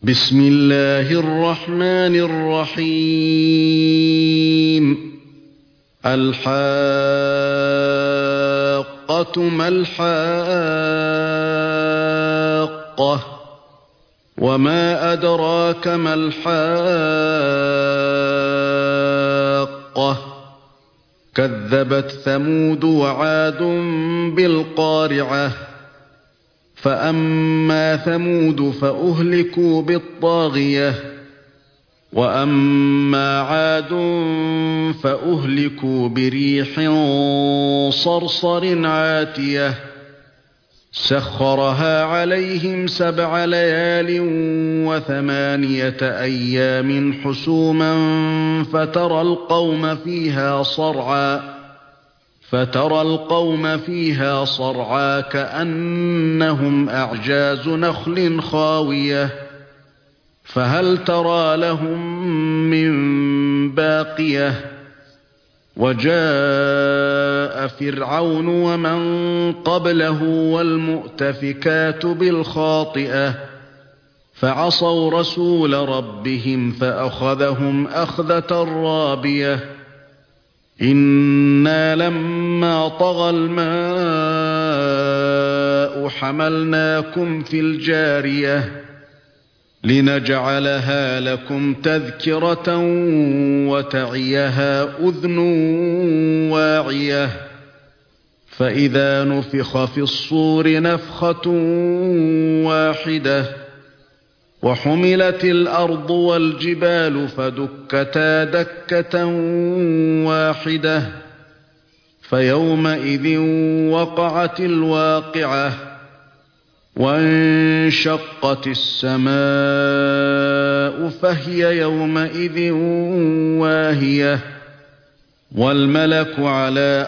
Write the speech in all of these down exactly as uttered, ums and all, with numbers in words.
بسم الله الرحمن الرحيم الحاقة ما الحاقة وما أدراك ما الحاقة كذبت ثمود وعاد بالقارعة فأما ثمود فأهلكوا بالطاغية وأما عاد فأهلكوا بريح صرصر عاتية سخرها عليهم سبع ليال وثمانية أيام حسوما فترى القوم فيها صرعا فترى القوم فيها صرعا كأنهم أعجاز نخل خاوية فهل ترى لهم من باقية وجاء فرعون ومن قبله والمؤتفكات بالخاطئة فعصوا رسول ربهم فأخذهم أخذة رابية إنا لما طغى الماء حملناكم في الجارية لنجعلها لكم تذكرة وتعيها أذن واعية فإذا نفخ في الصور نفخة واحدة وحملت الأرض والجبال فدكتا دكة واحدة فيومئذ وقعت الواقعة وانشقت السماء فهي يومئذ واهية والملك على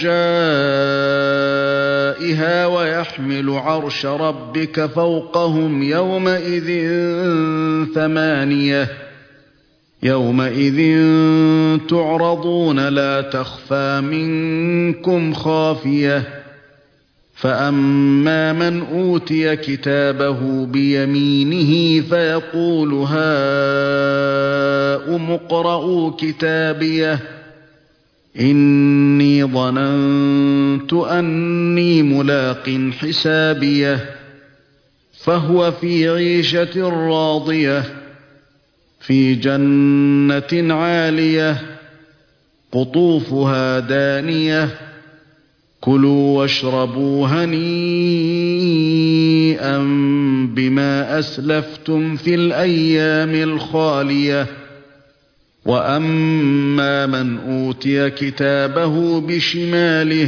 أرجائها ويحمل عرش ربك فوقهم يومئذ ثمانية يومئذ تعرضون لا تخفى منكم خافية فأما من أوتي كتابه بيمينه فيقول هاؤم اقرءوا كتابيه إني ظننت أني ملاق حسابيه فهو في عيشة راضية في جنة عالية قطوفها دانية كلوا واشربوا هنيئا بما أسلفتم في الأيام الخالية وأما من أوتي كتابه بشماله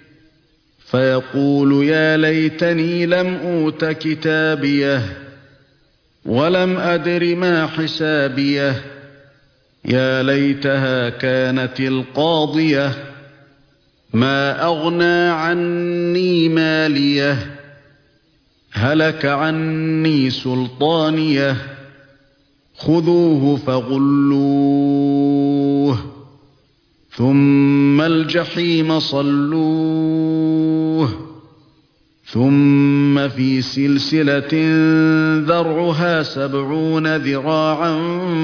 فيقول يا ليتني لم أوت كتابيه ولم أدر ما حسابيه يا ليتها كانت القاضية ما أغنى عني ماليه هلك عني سلطانيه خذوه فغلوه ثم الجحيم صلوه ثم في سلسلة ذرعها سبعون ذراعا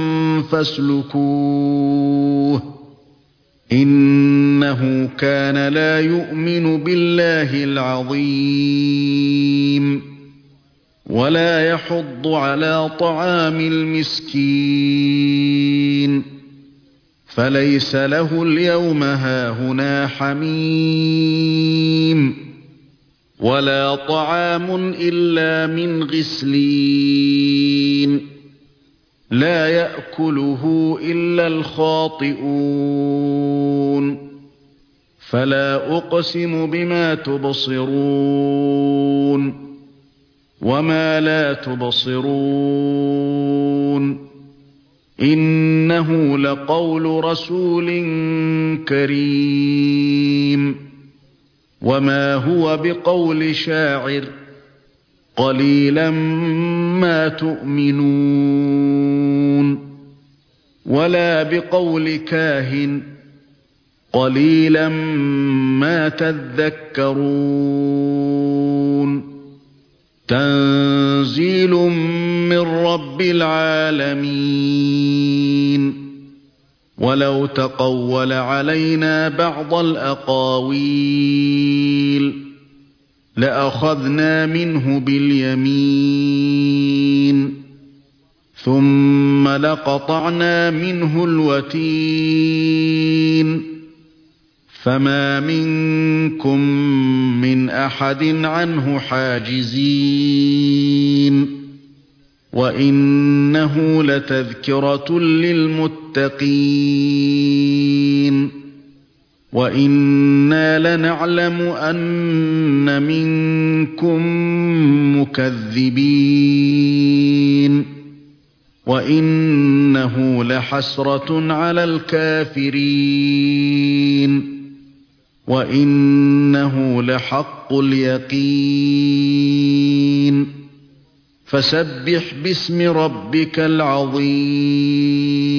فاسلكوه إنه كان لا يؤمن بالله العظيم ولا يحض على طعام المسكين فليس له اليوم هاهنا حميم ولا طعام إلا من غسلين لا يأكله إلا الخاطئون فلا أقسم بما تبصرون وما لا تبصرون إنه لقول رسول كريم وما هو بقول شاعر قليلا ما تؤمنون ولا بقول كاهن قليلا ما تذكرون تنزيل من رب العالمين ولو تقول علينا بعض الأقاويل لأخذنا منه باليمين ثم لقطعنا منه الوتين فما منكم من أحد عنه حاجزين وإنه لتذكرة للمتقين وإنا لنعلم أن منكم مكذبين وإنه لحسرة على الكافرين وإنه لحق اليقين فسبح باسم ربك العظيم